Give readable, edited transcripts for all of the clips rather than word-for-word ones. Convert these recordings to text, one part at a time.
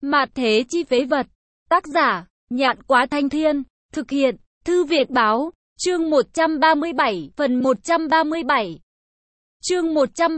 Mạt thế chi phế vật. Tác giả, Nhạn Quá Thanh Thiên. Thực hiện, Thư Việt Báo. Chương 137, phần 137. Chương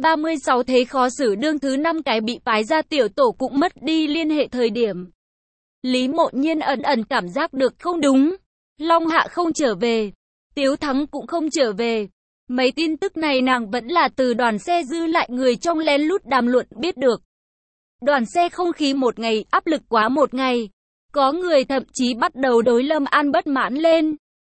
136 thế khó xử đương thứ 5 cái bị phái ra tiểu tổ cũng mất đi liên hệ thời điểm. Lý Mộ Nhiên ẩn ẩn cảm giác được không đúng. Long Hạ không trở về. Tiếu Thắng cũng không trở về. Mấy tin tức này nàng vẫn là từ đoàn xe dư lại người trong lén lút đàm luận biết được. Đoàn xe không khí một ngày, áp lực quá một ngày. Có người thậm chí bắt đầu đối Lâm An bất mãn lên.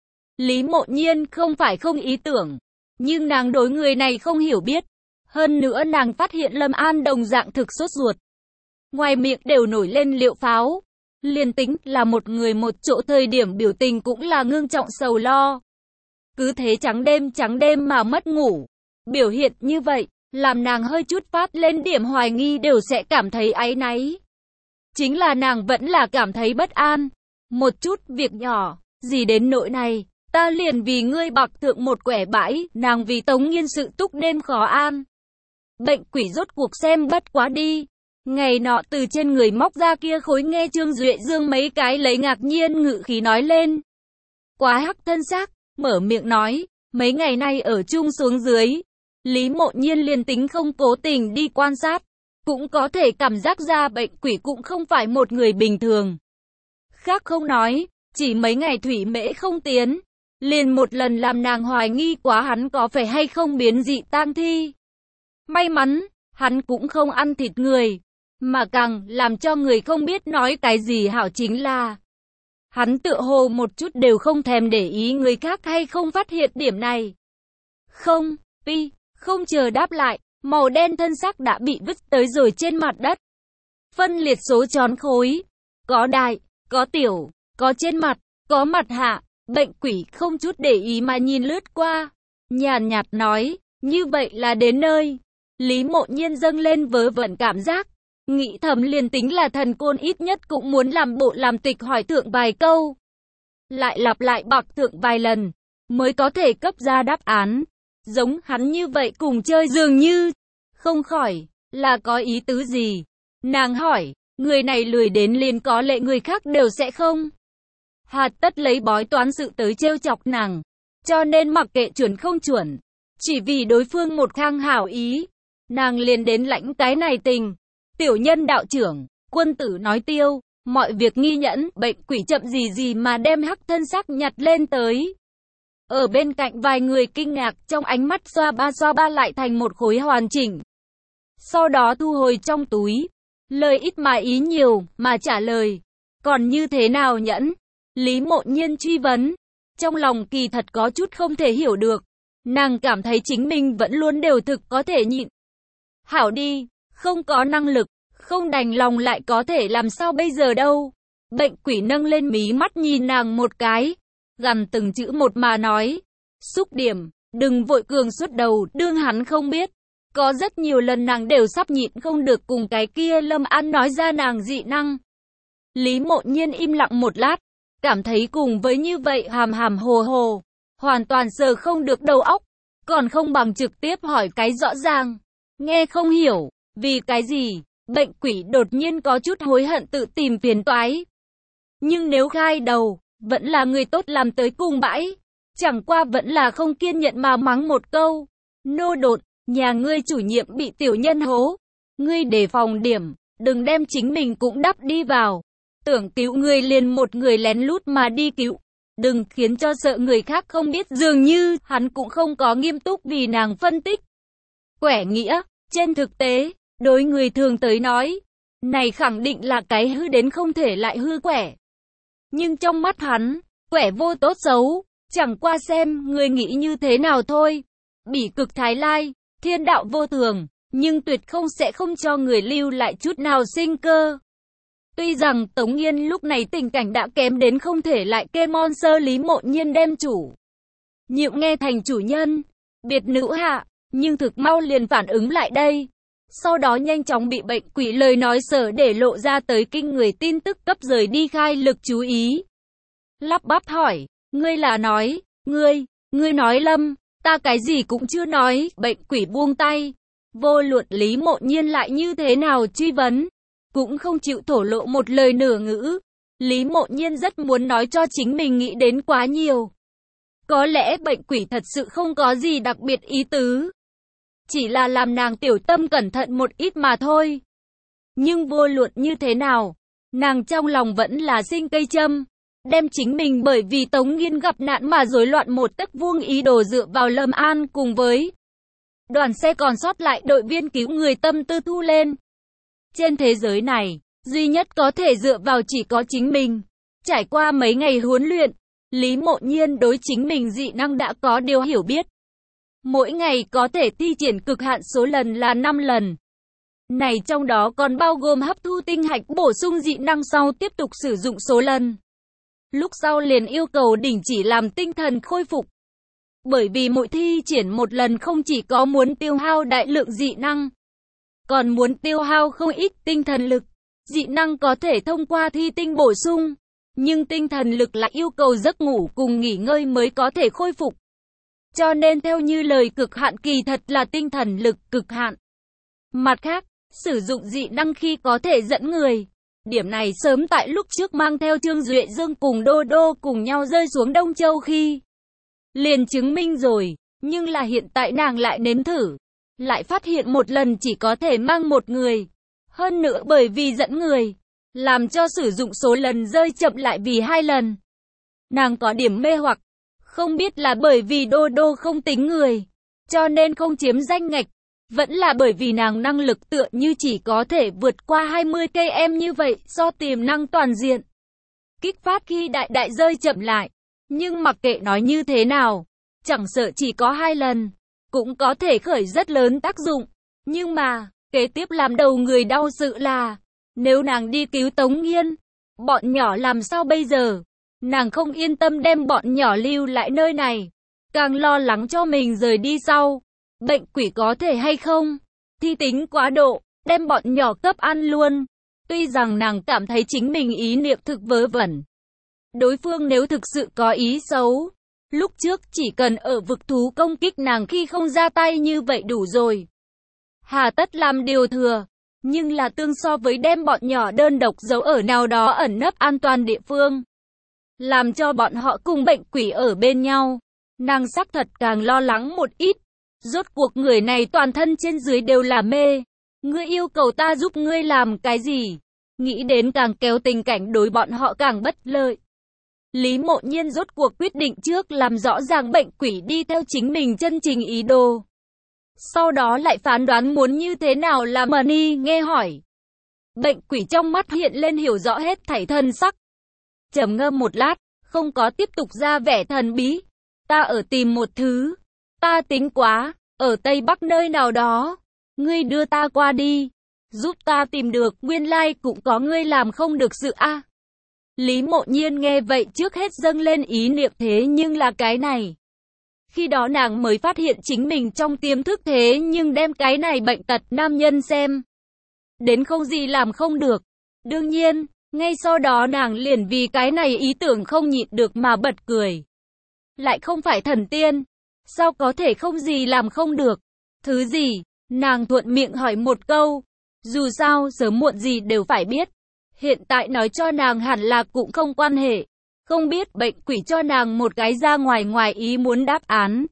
Lý Mộ Nhiên không phải không ý tưởng, nhưng nàng đối người này không hiểu biết. Hơn nữa nàng phát hiện Lâm An đồng dạng thực sốt ruột. Ngoài miệng đều nổi lên liệu pháo. Liền tính là một người một chỗ thời điểm biểu tình cũng là ngưng trọng sầu lo. Cứ thế trắng đêm mà mất ngủ. Biểu hiện như vậy, làm nàng hơi chút phát lên điểm hoài nghi đều sẽ cảm thấy áy náy. Chính là nàng vẫn là cảm thấy bất an. Một chút việc nhỏ, gì đến nỗi này, ta liền vì ngươi bạc thượng một quẻ bãi, nàng vì Tống Nghiên sự túc đêm khó an. Bệnh quỷ rốt cuộc xem bất quá đi. Ngày nọ từ trên người móc ra kia khối nghe Trương Duệ Dương mấy cái lấy ngạc nhiên ngự khí nói lên. Quá hắc thân xác, mở miệng nói, mấy ngày nay ở chung xuống dưới. Lý Mộ Nhiên liền tính không cố tình đi quan sát, cũng có thể cảm giác ra bệnh quỷ cũng không phải một người bình thường. Khác không nói, chỉ mấy ngày thủy mễ không tiến, liền một lần làm nàng hoài nghi quá hắn có phải hay không biến dị tang thi. May mắn, hắn cũng không ăn thịt người, mà càng làm cho người không biết nói cái gì hảo chính là hắn tựa hồ một chút đều không thèm để ý người khác hay không phát hiện điểm này. Không, pi, không chờ đáp lại, màu đen thân xác đã bị vứt tới rồi trên mặt đất. Phân liệt số tròn khối, có đại, có tiểu, có trên mặt, có mặt hạ, bệnh quỷ không chút để ý mà nhìn lướt qua. Nhàn nhạt nói, như vậy là đến nơi. Lý Mộ Nhiên dâng lên vớ vẩn cảm giác. Nghĩ thầm liền tính là thần côn ít nhất cũng muốn làm bộ làm tịch hỏi thượng vài câu. Lại lặp lại bạc thượng vài lần, mới có thể cấp ra đáp án. Giống hắn như vậy cùng chơi dường như, không khỏi, là có ý tứ gì? Nàng hỏi, người này lười đến liền có lệ người khác đều sẽ không. Hà tất lấy bói toán sự tới trêu chọc nàng, cho nên mặc kệ chuẩn không chuẩn. Chỉ vì đối phương một khang hảo ý, nàng liền đến lãnh cái này tình. Tiểu nhân đạo trưởng, quân tử nói tiêu, mọi việc nghi nhẫn, bệnh quỷ chậm gì mà đem hắc thân xác nhặt lên tới. Ở bên cạnh vài người kinh ngạc trong ánh mắt xoa ba lại thành một khối hoàn chỉnh. Sau đó thu hồi trong túi. Lời ít mà ý nhiều mà trả lời. Còn như thế nào nhẫn? Lý Mộ Nhiên truy vấn. Trong lòng kỳ thật có chút không thể hiểu được. Nàng cảm thấy chính mình vẫn luôn đều thực có thể nhịn. Hảo đi, không có năng lực, không đành lòng lại có thể làm sao bây giờ đâu. Bệnh quỷ nâng lên mí mắt nhìn nàng một cái. Gằn từng chữ một mà nói. Xúc điểm, đừng vội cường suốt đầu, đương hắn không biết. Có rất nhiều lần nàng đều sắp nhịn không được cùng cái kia Lâm An nói ra nàng dị năng. Lý Mộ Nhiên im lặng một lát, cảm thấy cùng với như vậy hàm hồ, hoàn toàn sờ không được đầu óc, còn không bằng trực tiếp hỏi cái rõ ràng. Nghe không hiểu, vì cái gì, bệnh quỷ đột nhiên có chút hối hận tự tìm phiền toái. Nhưng nếu khai đầu, vẫn là người tốt làm tới cùng bãi, chẳng qua vẫn là không kiên nhẫn mà mắng một câu. Nô đột, nhà ngươi chủ nhiệm bị tiểu nhân hố, ngươi đề phòng điểm, đừng đem chính mình cũng đắp đi vào. Tưởng cứu người liền một người lén lút mà đi cứu, đừng khiến cho sợ người khác không biết, dường như hắn cũng không có nghiêm túc vì nàng phân tích. Quẻ nghĩa, trên thực tế, đối người thường tới nói, này khẳng định là cái hư đến không thể lại hư quẻ. Nhưng trong mắt hắn, quẻ vô tốt xấu, chẳng qua xem người nghĩ như thế nào thôi. Bỉ cực thái lai, thiên đạo vô thường, nhưng tuyệt không sẽ không cho người lưu lại chút nào sinh cơ. Tuy rằng Tống Nghiên lúc này tình cảnh đã kém đến không thể lại kê monster, Lý Mộ Nhiên đem chủ nhiệm nghe thành chủ nhân, biệt nữ hạ, nhưng thực mau liền phản ứng lại đây. Sau đó nhanh chóng bị bệnh quỷ lời nói sở để lộ ra tới kinh người tin tức cấp rời đi khai lực chú ý. Lắp bắp hỏi, ngươi là nói, ngươi nói Lâm, ta cái gì cũng chưa nói, bệnh quỷ buông tay. Vô luận Lý Mộ Nhiên lại như thế nào truy vấn, cũng không chịu thổ lộ một lời nửa ngữ. Lý Mộ Nhiên rất muốn nói cho chính mình nghĩ đến quá nhiều. Có lẽ bệnh quỷ thật sự không có gì đặc biệt ý tứ. Chỉ là làm nàng tiểu tâm cẩn thận một ít mà thôi. Nhưng vô luận như thế nào, nàng trong lòng vẫn là sinh cây châm. Đem chính mình bởi vì Tống Nghiên gặp nạn mà rối loạn một tấc vuông ý đồ dựa vào Lâm An cùng với đoàn xe còn sót lại đội viên cứu người tâm tư thu lên. Trên thế giới này, duy nhất có thể dựa vào chỉ có chính mình. Trải qua mấy ngày huấn luyện, Lý Mộ Nhiên đối chính mình dị năng đã có điều hiểu biết. Mỗi ngày có thể thi triển cực hạn số lần là 5 lần. Này trong đó còn bao gồm hấp thu tinh hạch bổ sung dị năng sau tiếp tục sử dụng số lần. Lúc sau liền yêu cầu đình chỉ làm tinh thần khôi phục. Bởi vì mỗi thi triển một lần không chỉ có muốn tiêu hao đại lượng dị năng, còn muốn tiêu hao không ít tinh thần lực. Dị năng có thể thông qua thi tinh bổ sung, nhưng tinh thần lực lại yêu cầu giấc ngủ cùng nghỉ ngơi mới có thể khôi phục. Cho nên theo như lời cực hạn kỳ thật là tinh thần lực cực hạn. Mặt khác, sử dụng dị năng khi có thể dẫn người. Điểm này sớm tại lúc trước mang theo Trương Duệ Dương cùng Đô Đô cùng nhau rơi xuống Đông Châu khi liền chứng minh rồi, nhưng là hiện tại nàng lại nếm thử, lại phát hiện một lần chỉ có thể mang một người. Hơn nữa bởi vì dẫn người, làm cho sử dụng số lần rơi chậm lại vì 2 lần. Nàng có điểm mê hoặc, không biết là bởi vì Đô Đô không tính người, cho nên không chiếm danh ngạch, vẫn là bởi vì nàng năng lực tựa như chỉ có thể vượt qua 20 km như vậy do tiềm năng toàn diện. Kích phát khi đại rơi chậm lại, nhưng mặc kệ nói như thế nào, chẳng sợ chỉ có 2 lần, cũng có thể khởi rất lớn tác dụng. Nhưng mà, kế tiếp làm đầu người đau sự là, nếu nàng đi cứu Tống Nghiên, bọn nhỏ làm sao bây giờ? Nàng không yên tâm đem bọn nhỏ lưu lại nơi này, càng lo lắng cho mình rời đi sau. Bệnh quỷ có thể hay không? Thi tính quá độ, đem bọn nhỏ cấp ăn luôn. Tuy rằng nàng cảm thấy chính mình ý niệm thực vớ vẩn. Đối phương nếu thực sự có ý xấu, lúc trước chỉ cần ở vực thú công kích nàng khi không ra tay như vậy đủ rồi. Hà tất làm điều thừa, nhưng là tương so với đem bọn nhỏ đơn độc giấu ở nào đó ẩn nấp an toàn địa phương, làm cho bọn họ cùng bệnh quỷ ở bên nhau, nàng xác thật càng lo lắng một ít. Rốt cuộc người này toàn thân trên dưới đều là mê. Ngươi yêu cầu ta giúp ngươi làm cái gì? Nghĩ đến càng kéo tình cảnh đối bọn họ càng bất lợi. Lý Mộ Nhiên rốt cuộc quyết định trước làm rõ ràng bệnh quỷ đi theo chính mình chân trình ý đồ. Sau đó lại phán đoán muốn như thế nào là Mani nghe hỏi. Bệnh quỷ trong mắt hiện lên hiểu rõ hết thảy thân sắc. Trầm ngâm một lát, không có tiếp tục ra vẻ thần bí. Ta ở tìm một thứ. Ta tính quá, ở Tây Bắc nơi nào đó. Ngươi đưa ta qua đi. Giúp ta tìm được, nguyên lai cũng có ngươi làm không được sự a. Lý Mộ Nhiên nghe vậy trước hết dâng lên ý niệm thế nhưng là cái này. Khi đó nàng mới phát hiện chính mình trong tiềm thức thế nhưng đem cái này bệnh tật nam nhân xem đến không gì làm không được. Đương nhiên, ngay sau đó nàng liền vì cái này ý tưởng không nhịn được mà bật cười. Lại không phải thần tiên, sao có thể không gì làm không được? Thứ gì? Nàng thuận miệng hỏi một câu. Dù sao sớm muộn gì đều phải biết. Hiện tại nói cho nàng hẳn là cũng không quan hệ. Không biết bệnh quỷ cho nàng một cái ra ngoài ý muốn đáp án.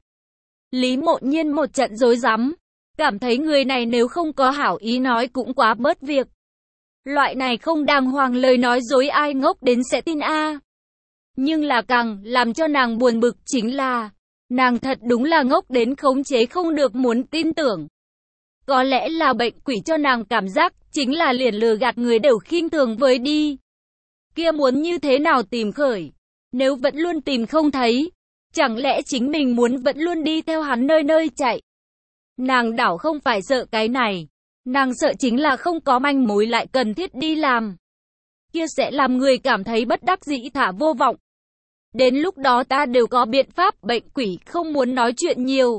Lý Mộ Nhiên một trận rối rắm, cảm thấy người này nếu không có hảo ý nói cũng quá bớt việc. Loại này không đàng hoàng lời nói dối ai ngốc đến sẽ tin a. Nhưng là càng làm cho nàng buồn bực chính là nàng thật đúng là ngốc đến khống chế không được muốn tin tưởng. Có lẽ là bệnh quỷ cho nàng cảm giác chính là liền lừa gạt người đều khinh thường với đi. Kia muốn như thế nào tìm khởi? Nếu vẫn luôn tìm không thấy, chẳng lẽ chính mình muốn vẫn luôn đi theo hắn nơi nơi chạy? Nàng đảo không phải sợ cái này. Nàng sợ chính là không có manh mối lại cần thiết đi làm. Kia sẽ làm người cảm thấy bất đắc dĩ thả vô vọng. Đến lúc đó ta đều có biện pháp. Bệnh quỷ không muốn nói chuyện nhiều.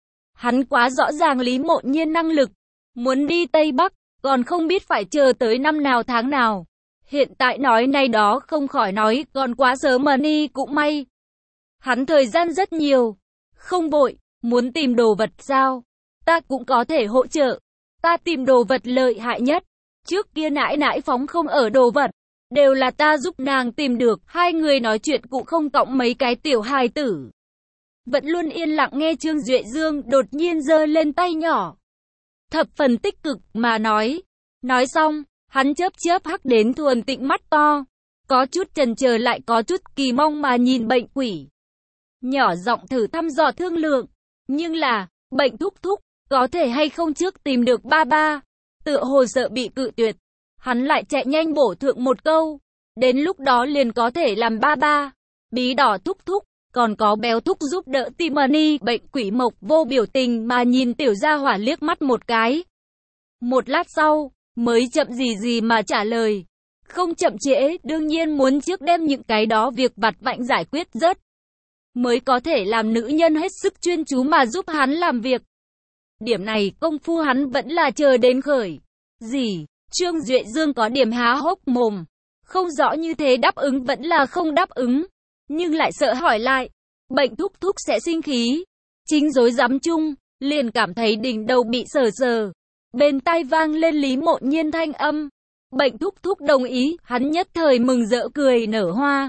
Hắn quá rõ ràng Lý Mộ Nhiên năng lực. Muốn đi Tây Bắc, còn không biết phải chờ tới năm nào tháng nào. Hiện tại nói này đó không khỏi nói còn quá sớm mà ni cũng may. Hắn thời gian rất nhiều. Không vội, muốn tìm đồ vật sao? Ta cũng có thể hỗ trợ. Ta tìm đồ vật lợi hại nhất. Trước kia nãi nãi phóng không ở đồ vật, đều là ta giúp nàng tìm được, hai người nói chuyện cũng không cõng mấy cái tiểu hài tử. Vẫn luôn yên lặng nghe Trương Duệ Dương đột nhiên giơ lên tay nhỏ. Thập phần tích cực mà nói. Nói xong, hắn chớp chớp hắc đến thuần tịnh mắt to. Có chút chần chờ lại có chút kỳ mong mà nhìn bệnh quỷ. Nhỏ giọng thử thăm dò thương lượng. Nhưng là, bệnh thúc thúc, có thể hay không trước tìm được ba ba. Tựa hồ sợ bị cự tuyệt. Hắn lại chạy nhanh bổ thượng một câu. Đến lúc đó liền có thể làm ba ba. Bí đỏ thúc thúc. Còn có béo thúc giúp đỡ Timony. Bệnh quỷ Mộc vô biểu tình mà nhìn tiểu gia hỏa liếc mắt một cái. Một lát sau, mới chậm gì mà trả lời. Không chậm trễ, đương nhiên muốn trước đem những cái đó việc vặt vãnh giải quyết rớt. Mới có thể làm nữ nhân hết sức chuyên chú mà giúp hắn làm việc. Điểm này công phu hắn vẫn là chờ đến khởi. Gì? Trương Duệ Dương có điểm há hốc mồm. Không rõ như thế đáp ứng vẫn là không đáp ứng. Nhưng lại sợ hỏi lại. Bệnh thúc thúc sẽ sinh khí. Chính rối rắm chung, liền cảm thấy đỉnh đầu bị sờ sờ. Bên tai vang lên Lý Mộ Nhiên thanh âm. Bệnh thúc thúc đồng ý, hắn nhất thời mừng rỡ cười nở hoa.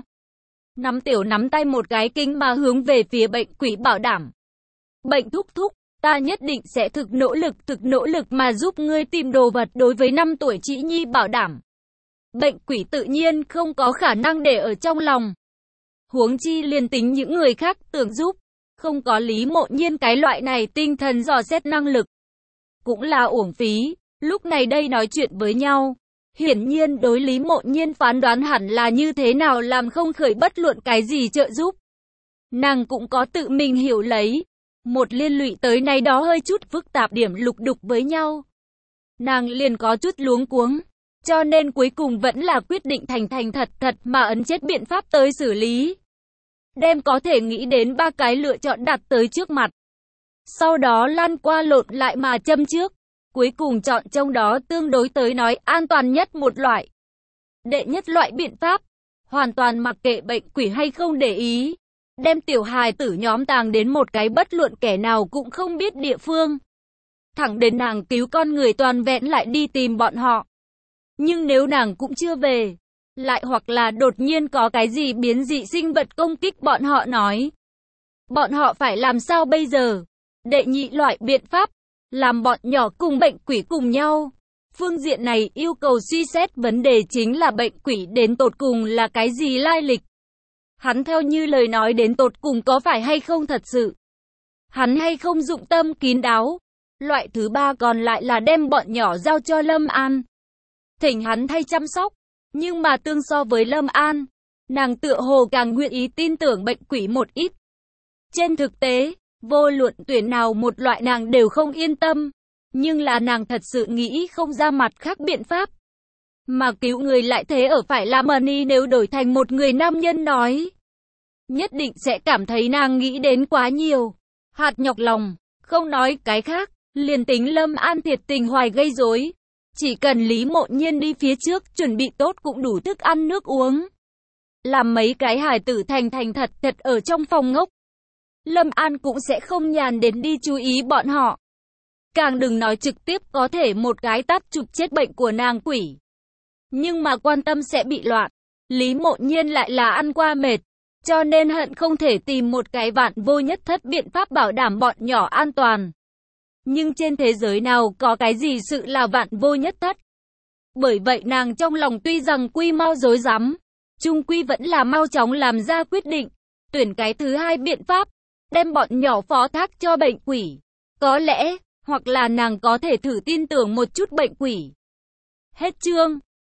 Nắm tay một cái kinh mà hướng về phía bệnh quỷ bảo đảm. Bệnh thúc thúc, ta nhất định sẽ thực nỗ lực mà giúp ngươi tìm đồ vật. Đối với 5 tuổi Chỉ Nhi bảo đảm. Bệnh quỷ tự nhiên không có khả năng để ở trong lòng. Huống chi liền tính những người khác tưởng giúp. Không có Lý Mộ Nhiên cái loại này tinh thần dò xét năng lực. Cũng là uổng phí, lúc này đây nói chuyện với nhau. Hiển nhiên đối Lý Mộ Nhiên phán đoán hẳn là như thế nào làm không khởi bất luận cái gì trợ giúp. Nàng cũng có tự mình hiểu lấy. Một liên lụy tới này đó hơi chút phức tạp điểm lục đục với nhau. Nàng liền có chút luống cuống. Cho nên cuối cùng vẫn là quyết định thành thật mà ấn chết biện pháp tới xử lý. Đem có thể nghĩ đến 3 cái lựa chọn đặt tới trước mặt. Sau đó lăn qua lộn lại mà châm trước. Cuối cùng chọn trong đó tương đối tới nói an toàn nhất một loại. Đệ nhất loại biện pháp. Hoàn toàn mặc kệ bệnh quỷ hay không để ý. Đem tiểu hài tử nhóm tàng đến một cái bất luận kẻ nào cũng không biết địa phương. Thẳng đến nàng cứu con người toàn vẹn lại đi tìm bọn họ. Nhưng nếu nàng cũng chưa về, lại hoặc là đột nhiên có cái gì biến dị sinh vật công kích bọn họ nói. Bọn họ phải làm sao bây giờ? Đệ nhị loại biện pháp, làm bọn nhỏ cùng bệnh quỷ cùng nhau. Phương diện này yêu cầu suy xét vấn đề chính là bệnh quỷ đến tột cùng là cái gì lai lịch. Hắn theo như lời nói đến tột cùng có phải hay không thật sự. Hắn hay không dụng tâm kín đáo. Loại thứ ba còn lại là đem bọn nhỏ giao cho Lâm An. Thỉnh hắn thay chăm sóc. Nhưng mà tương so với Lâm An, nàng tựa hồ càng nguyện ý tin tưởng bệnh quỷ một ít. Trên thực tế, vô luận tuyển nào một loại nàng đều không yên tâm. Nhưng là nàng thật sự nghĩ không ra mặt khác biện pháp. Mà cứu người lại thế ở phải là Money nếu đổi thành một người nam nhân nói. Nhất định sẽ cảm thấy nàng nghĩ đến quá nhiều. Hạt nhọc lòng, không nói cái khác, liền tính Lâm An thiệt tình hoài gây rối. Chỉ cần Lý Mộ Nhiên đi phía trước chuẩn bị tốt cũng đủ thức ăn nước uống. Làm mấy cái hài tử thành thật ở trong phòng ngốc. Lâm An cũng sẽ không nhàn đến đi chú ý bọn họ. Càng đừng nói trực tiếp có thể một cái tát chụp chết bệnh của nàng quỷ. Nhưng mà quan tâm sẽ bị loạn. Lý Mộ Nhiên lại là ăn qua mệt. Cho nên hận không thể tìm một cái vạn vô nhất thất biện pháp bảo đảm bọn nhỏ an toàn. Nhưng trên thế giới nào có cái gì sự là vạn vô nhất thất. Bởi vậy nàng trong lòng tuy rằng quy mau rối rắm, chung quy vẫn là mau chóng làm ra quyết định. Tuyển cái thứ hai biện pháp, đem bọn nhỏ phó thác cho bệnh quỷ. Có lẽ, hoặc là nàng có thể thử tin tưởng một chút bệnh quỷ. Hết chương.